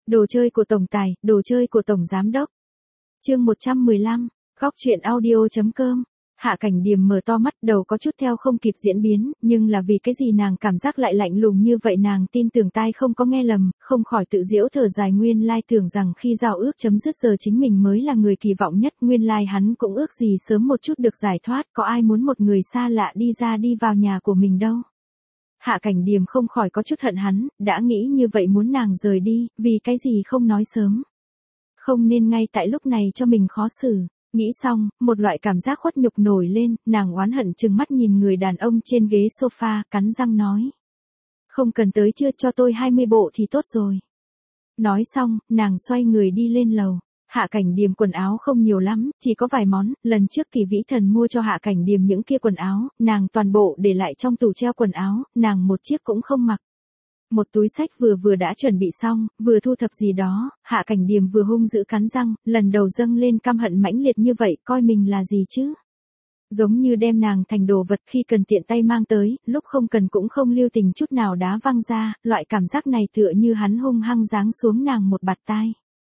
Đồ chơi của tổng tài, đồ chơi của tổng giám đốc. Chương 115, góc truyện audio.com. Hạ Cảnh Điềm mở to mắt, đầu có chút theo không kịp diễn biến, nhưng là vì cái gì nàng cảm giác lại lạnh lùng như vậy, nàng tin tưởng tai không có nghe lầm, không khỏi tự giễu thở dài, nguyên lai tưởng rằng khi giao ước chấm dứt giờ chính mình mới là người kỳ vọng nhất, nguyên lai hắn cũng ước gì sớm một chút được giải thoát, có ai muốn một người xa lạ đi vào nhà của mình đâu. Hạ Cảnh Điềm không khỏi có chút hận hắn, đã nghĩ như vậy muốn nàng rời đi, vì cái gì không nói sớm. Không nên ngay tại lúc này cho mình khó xử. Nghĩ xong, một loại cảm giác khuất nhục nổi lên, nàng oán hận trừng mắt nhìn người đàn ông trên ghế sofa, cắn răng nói. Không cần tới, chưa cho tôi 20 bộ thì tốt rồi. Nói xong, nàng xoay người đi lên lầu. Hạ Cảnh Điềm quần áo không nhiều lắm, chỉ có vài món, lần trước Kỳ Vĩ Thần mua cho Hạ Cảnh Điềm những kia quần áo, nàng toàn bộ để lại trong tủ treo quần áo, nàng một chiếc cũng không mặc. Một túi sách vừa đã chuẩn bị xong, vừa thu thập gì đó, Hạ Cảnh Điềm vừa hung dữ cắn răng, lần đầu dâng lên căm hận mãnh liệt như vậy, coi mình là gì chứ? Giống như đem nàng thành đồ vật, khi cần tiện tay mang tới, lúc không cần cũng không lưu tình chút nào đá văng ra, loại cảm giác này tựa như hắn hung hăng giáng xuống nàng một bạt tai.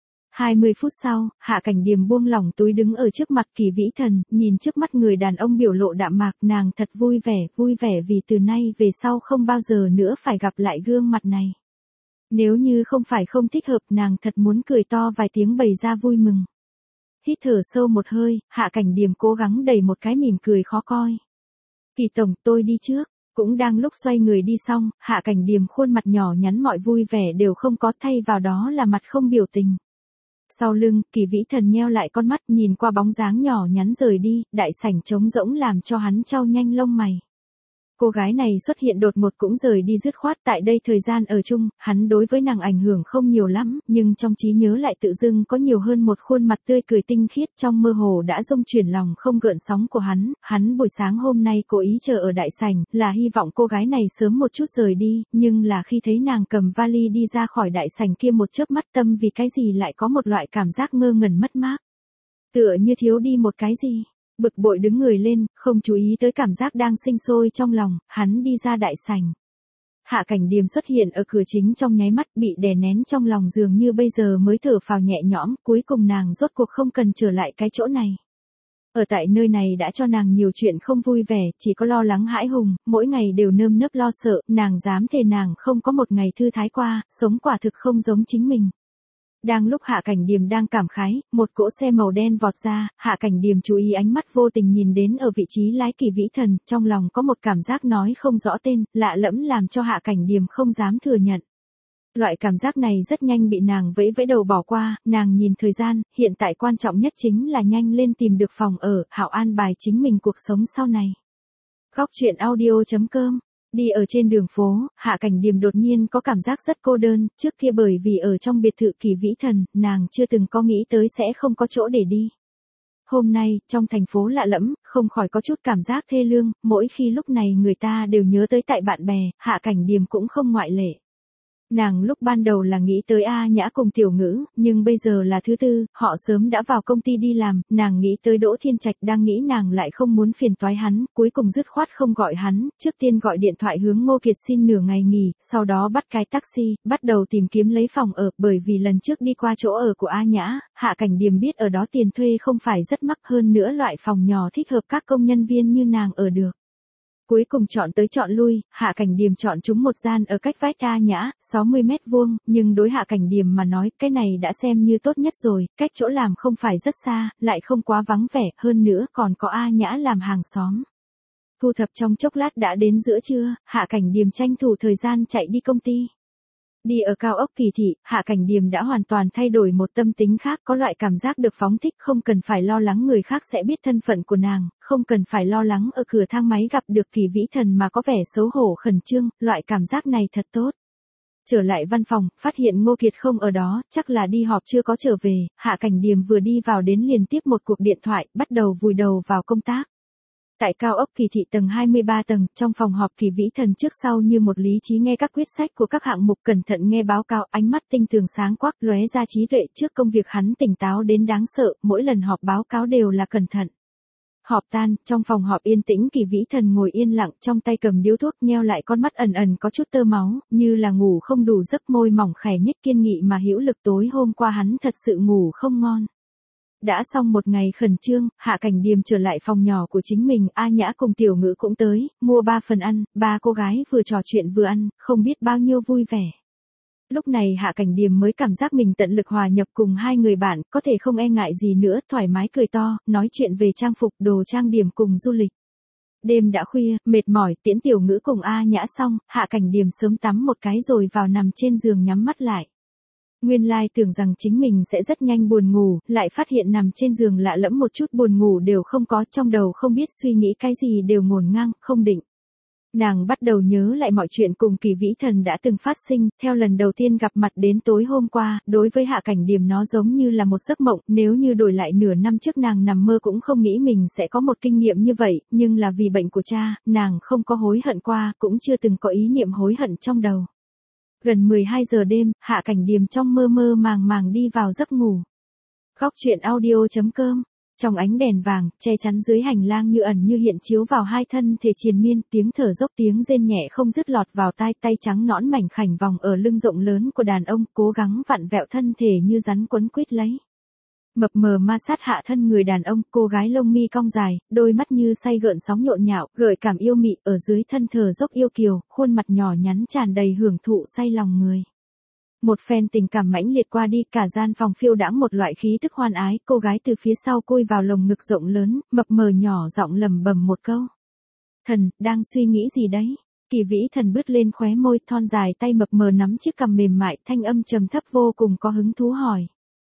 20 phút sau, Hạ Cảnh Điềm buông lỏng túi đứng ở trước mặt Kỳ Vĩ Thần, nhìn trước mắt người đàn ông biểu lộ đạm mạc, nàng thật vui vẻ vì từ nay về sau không bao giờ nữa phải gặp lại gương mặt này. Nếu như không phải không thích hợp, nàng thật muốn cười to vài tiếng bày ra vui mừng. Hít thở sâu một hơi, Hạ Cảnh Điềm cố gắng đẩy một cái mỉm cười khó coi. Kỳ tổng, tôi đi trước. Cũng đang lúc xoay người đi xong, Hạ Cảnh Điềm khuôn mặt nhỏ nhắn mọi vui vẻ đều không có, thay vào đó là mặt không biểu tình. Sau lưng, Kỳ Vĩ Thần nheo lại con mắt, nhìn qua bóng dáng nhỏ nhắn rời đi, đại sảnh trống rỗng làm cho hắn chau nhanh lông mày. Cô gái này xuất hiện đột ngột cũng rời đi dứt khoát, tại đây thời gian ở chung, hắn đối với nàng ảnh hưởng không nhiều lắm, nhưng trong trí nhớ lại tự dưng có nhiều hơn một khuôn mặt tươi cười tinh khiết, trong mơ hồ đã rung chuyển lòng không gợn sóng của hắn buổi sáng hôm nay cố ý chờ ở đại sảnh, là hy vọng cô gái này sớm một chút rời đi, nhưng là khi thấy nàng cầm vali đi ra khỏi đại sảnh kia, một chớp mắt tâm vì cái gì lại có một loại cảm giác ngơ ngẩn mất mát. Tựa như thiếu đi một cái gì. Bực bội đứng người lên, không chú ý tới cảm giác đang sinh sôi trong lòng, hắn đi ra đại sảnh. Hạ Cảnh Điềm xuất hiện ở cửa chính trong nháy mắt, bị đè nén trong lòng dường như bây giờ mới thở phào nhẹ nhõm, cuối cùng nàng rốt cuộc không cần trở lại cái chỗ này. Ở tại nơi này đã cho nàng nhiều chuyện không vui vẻ, chỉ có lo lắng hãi hùng, mỗi ngày đều nơm nớp lo sợ, nàng dám thề nàng không có một ngày thư thái qua, sống quả thực không giống chính mình. Đang lúc Hạ Cảnh Điềm đang cảm khái, một cỗ xe màu đen vọt ra, Hạ Cảnh Điềm chú ý ánh mắt vô tình nhìn đến ở vị trí lái Kỳ Vĩ Thần, trong lòng có một cảm giác nói không rõ tên, lạ lẫm làm cho Hạ Cảnh Điềm không dám thừa nhận. Loại cảm giác này rất nhanh bị nàng vẫy đầu bỏ qua, nàng nhìn thời gian, hiện tại quan trọng nhất chính là nhanh lên tìm được phòng ở, hảo an bài chính mình cuộc sống sau này. Góc truyện audio.com. Đi ở trên đường phố, Hạ Cảnh Điềm đột nhiên có cảm giác rất cô đơn, trước kia bởi vì ở trong biệt thự Kỳ Vĩ Thần, nàng chưa từng có nghĩ tới sẽ không có chỗ để đi. Hôm nay, trong thành phố lạ lẫm, không khỏi có chút cảm giác thê lương, mỗi khi lúc này người ta đều nhớ tới tại bạn bè, Hạ Cảnh Điềm cũng không ngoại lệ. Nàng lúc ban đầu là nghĩ tới A Nhã cùng Tiểu Ngữ, nhưng bây giờ là thứ tư, họ sớm đã vào công ty đi làm, nàng nghĩ tới Đỗ Thiên Trạch, đang nghĩ nàng lại không muốn phiền toái hắn, cuối cùng dứt khoát không gọi hắn, trước tiên gọi điện thoại hướng Ngô Kiệt xin nửa ngày nghỉ, sau đó bắt cái taxi, bắt đầu tìm kiếm lấy phòng ở, bởi vì lần trước đi qua chỗ ở của A Nhã, Hạ Cảnh Điềm biết ở đó tiền thuê không phải rất mắc, hơn nữa loại phòng nhỏ thích hợp các công nhân viên như nàng ở được. Cuối cùng chọn tới chọn lui, Hạ Cảnh Điềm chọn chúng một gian ở cách vách A Nhã, 60 mét vuông, nhưng đối Hạ Cảnh Điềm mà nói, cái này đã xem như tốt nhất rồi, cách chỗ làm không phải rất xa, lại không quá vắng vẻ, hơn nữa còn có A Nhã làm hàng xóm. Thu thập trong chốc lát đã đến giữa trưa, Hạ Cảnh Điềm tranh thủ thời gian chạy đi công ty. Đi ở cao ốc Kỳ thị, Hạ Cảnh Điềm đã hoàn toàn thay đổi một tâm tính khác, có loại cảm giác được phóng thích, không cần phải lo lắng người khác sẽ biết thân phận của nàng, không cần phải lo lắng ở cửa thang máy gặp được Kỳ Vĩ Thần mà có vẻ xấu hổ khẩn trương, loại cảm giác này thật tốt. Trở lại văn phòng, phát hiện Ngô Kiệt không ở đó, chắc là đi họp chưa có trở về, Hạ Cảnh Điềm vừa đi vào đến liền tiếp một cuộc điện thoại, bắt đầu vùi đầu vào công tác. Tại cao ốc Kỳ thị tầng 23 tầng, trong phòng họp Kỳ Vĩ Thần trước sau như một lý trí nghe các quyết sách của các hạng mục, cẩn thận nghe báo cáo, ánh mắt tinh tường sáng quắc, lóe ra trí tuệ, trước công việc hắn tỉnh táo đến đáng sợ, mỗi lần họp báo cáo đều là cẩn thận. Họp tan, trong phòng họp yên tĩnh Kỳ Vĩ Thần ngồi yên lặng, trong tay cầm điếu thuốc, nheo lại con mắt ẩn ẩn có chút tơ máu, như là ngủ không đủ giấc, môi mỏng khẽ nhếch kiên nghị mà hữu lực. Tối hôm qua hắn thật sự ngủ không ngon. Đã xong một ngày khẩn trương, Hạ Cảnh Điềm trở lại phòng nhỏ của chính mình, A Nhã cùng Tiểu Ngữ cũng tới, mua 3 phần ăn, ba cô gái vừa trò chuyện vừa ăn, không biết bao nhiêu vui vẻ. Lúc này Hạ Cảnh Điềm mới cảm giác mình tận lực hòa nhập cùng hai người bạn, có thể không e ngại gì nữa, thoải mái cười to, nói chuyện về trang phục, đồ trang điểm cùng du lịch. Đêm đã khuya, mệt mỏi, tiễn Tiểu Ngữ cùng A Nhã xong, Hạ Cảnh Điềm sớm tắm một cái rồi vào nằm trên giường nhắm mắt lại. Nguyên lai tưởng rằng chính mình sẽ rất nhanh buồn ngủ, lại phát hiện nằm trên giường lạ lẫm một chút buồn ngủ đều không có, trong đầu không biết suy nghĩ cái gì đều ngổn ngang, không định. Nàng bắt đầu nhớ lại mọi chuyện cùng Kỳ Vĩ Thần đã từng phát sinh, theo lần đầu tiên gặp mặt đến tối hôm qua, đối với Hạ Cảnh Điềm nó giống như là một giấc mộng, nếu như đổi lại nửa năm trước nàng nằm mơ cũng không nghĩ mình sẽ có một kinh nghiệm như vậy, nhưng là vì bệnh của cha, nàng không có hối hận qua, cũng chưa từng có ý niệm hối hận trong đầu. Gần 12 giờ đêm, Hạ Cảnh Điềm trong mơ mơ màng màng đi vào giấc ngủ. Góc truyện audio.com. Trong ánh đèn vàng, che chắn dưới hành lang như ẩn như hiện chiếu vào hai thân thể triền miên, tiếng thở dốc tiếng rên nhẹ không dứt lọt vào tai, tay trắng nõn mảnh khảnh vòng ở lưng rộng lớn của đàn ông, cố gắng vặn vẹo thân thể như rắn quấn quýt lấy. Mập mờ ma sát hạ thân người đàn ông, cô gái lông mi cong dài, đôi mắt như say gợn sóng nhộn nhạo, gợi cảm yêu mị, ở dưới thân thở dốc yêu kiều, khuôn mặt nhỏ nhắn tràn đầy hưởng thụ say lòng người. Một phen tình cảm mãnh liệt qua đi, cả gian phòng phiêu đãng một loại khí tức hoan ái, cô gái từ phía sau côi vào lồng ngực rộng lớn, mập mờ nhỏ giọng lẩm bẩm một câu. Thần, đang suy nghĩ gì đấy? Kỳ Vĩ Thần bứt lên khóe môi, thon dài tay mập mờ nắm chiếc cằm mềm mại, thanh âm trầm thấp vô cùng có hứng thú hỏi.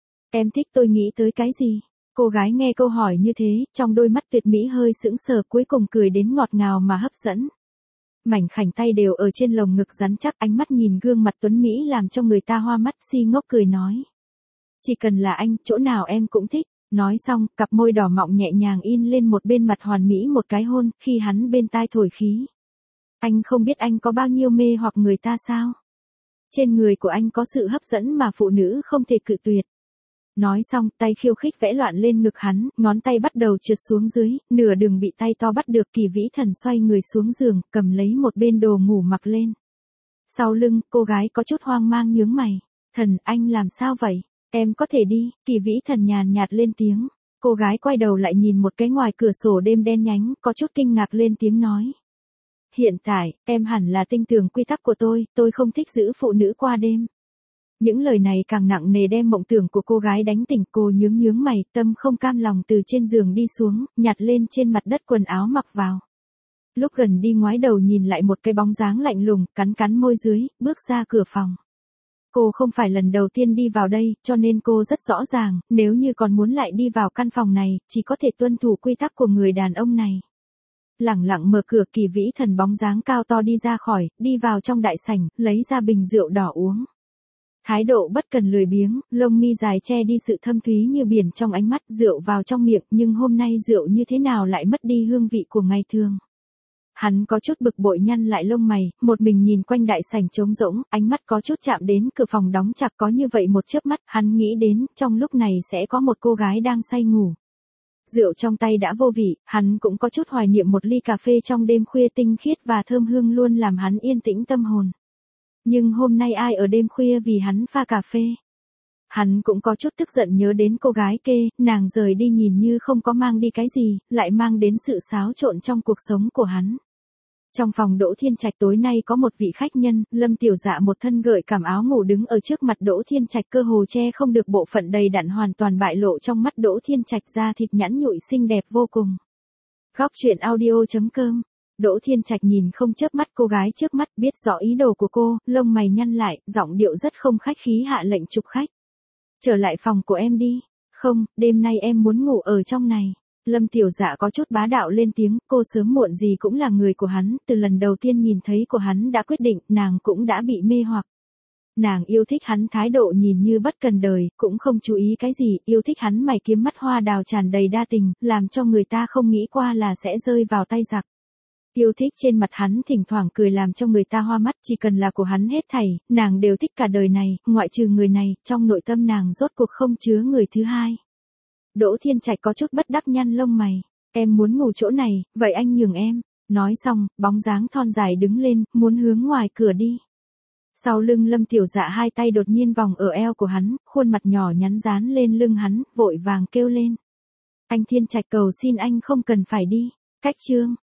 Em thích tôi nghĩ tới cái gì? Cô gái nghe câu hỏi như thế, trong đôi mắt tuyệt mỹ hơi sững sờ, cuối cùng cười đến ngọt ngào mà hấp dẫn. Mảnh khảnh tay đều ở trên lồng ngực rắn chắc, ánh mắt nhìn gương mặt tuấn Mỹ làm cho người ta hoa mắt, si ngốc cười nói. Chỉ cần là anh, chỗ nào em cũng thích. Nói xong, cặp môi đỏ mọng nhẹ nhàng in lên một bên mặt hoàn mỹ một cái hôn, khi hắn bên tai thổi khí. Anh không biết anh có bao nhiêu mê hoặc người ta sao? Trên người của anh có sự hấp dẫn mà phụ nữ không thể cự tuyệt. Nói xong, tay khiêu khích vẽ loạn lên ngực hắn, ngón tay bắt đầu trượt xuống dưới, nửa đường bị tay to bắt được. Kỳ Vĩ Thần xoay người xuống giường, cầm lấy một bên đồ ngủ mặc lên. Sau lưng, cô gái có chút hoang mang nhướng mày. Thần, anh làm sao vậy? Em có thể đi. Kỳ Vĩ Thần nhàn nhạt lên tiếng. Cô gái quay đầu lại nhìn một cái ngoài cửa sổ đêm đen nhánh, có chút kinh ngạc lên tiếng nói. Hiện tại, em hẳn là tin tưởng quy tắc của tôi không thích giữ phụ nữ qua đêm. Những lời này càng nặng nề đem mộng tưởng của cô gái đánh tỉnh, cô nhướng mày, tâm không cam lòng từ trên giường đi xuống, nhặt lên trên mặt đất quần áo mặc vào. Lúc gần đi ngoái đầu nhìn lại một cái bóng dáng lạnh lùng, cắn môi dưới, bước ra cửa phòng. Cô không phải lần đầu tiên đi vào đây, cho nên cô rất rõ ràng, nếu như còn muốn lại đi vào căn phòng này, chỉ có thể tuân thủ quy tắc của người đàn ông này. Lẳng lặng mở cửa, Kỳ Vĩ Thần bóng dáng cao to đi ra khỏi, đi vào trong đại sảnh, lấy ra bình rượu đỏ uống. Thái độ bất cần lười biếng, lông mi dài che đi sự thâm thúy như biển trong ánh mắt, rượu vào trong miệng, nhưng hôm nay rượu như thế nào lại mất đi hương vị của ngày thường. Hắn có chút bực bội nhăn lại lông mày, một mình nhìn quanh đại sảnh trống rỗng, ánh mắt có chút chạm đến cửa phòng đóng chặt, có như vậy một chớp mắt, hắn nghĩ đến, trong lúc này sẽ có một cô gái đang say ngủ. Rượu trong tay đã vô vị, hắn cũng có chút hoài niệm một ly cà phê trong đêm khuya tinh khiết và thơm hương luôn làm hắn yên tĩnh tâm hồn. Nhưng hôm nay ai ở đêm khuya vì hắn pha cà phê? Hắn cũng có chút tức giận nhớ đến cô gái kê, nàng rời đi nhìn như không có mang đi cái gì, lại mang đến sự xáo trộn trong cuộc sống của hắn. Trong phòng Đỗ Thiên Trạch tối nay có một vị khách nhân, Lâm Tiểu Dạ một thân gợi cảm áo ngủ đứng ở trước mặt Đỗ Thiên Trạch, cơ hồ che không được bộ phận đầy đặn hoàn toàn bại lộ trong mắt Đỗ Thiên Trạch, da thịt nhẵn nhụi xinh đẹp vô cùng. Góc truyện audio.com. Đỗ Thiên Trạch nhìn không chớp mắt cô gái trước mắt, biết rõ ý đồ của cô, lông mày nhăn lại, giọng điệu rất không khách khí hạ lệnh chụp khách. Trở lại phòng của em đi. Không, đêm nay em muốn ngủ ở trong này. Lâm Tiểu Dạ có chút bá đạo lên tiếng, cô sớm muộn gì cũng là người của hắn, từ lần đầu tiên nhìn thấy của hắn đã quyết định, nàng cũng đã bị mê hoặc. Nàng yêu thích hắn thái độ nhìn như bất cần đời, cũng không chú ý cái gì, yêu thích hắn mày kiếm mắt hoa đào tràn đầy đa tình, làm cho người ta không nghĩ qua là sẽ rơi vào tay giặc. Yêu thích trên mặt hắn thỉnh thoảng cười làm cho người ta hoa mắt, chỉ cần là của hắn hết thảy, nàng đều thích cả đời này, ngoại trừ người này, trong nội tâm nàng rốt cuộc không chứa người thứ hai. Đỗ Thiên Trạch có chút bất đắc nhăn lông mày. Em muốn ngủ chỗ này, vậy anh nhường em. Nói xong, bóng dáng thon dài đứng lên, muốn hướng ngoài cửa đi. Sau lưng Lâm Tiểu Dạ hai tay đột nhiên vòng ở eo của hắn, khuôn mặt nhỏ nhắn dán lên lưng hắn, vội vàng kêu lên. Anh Thiên Trạch cầu xin anh không cần phải đi. Cách chương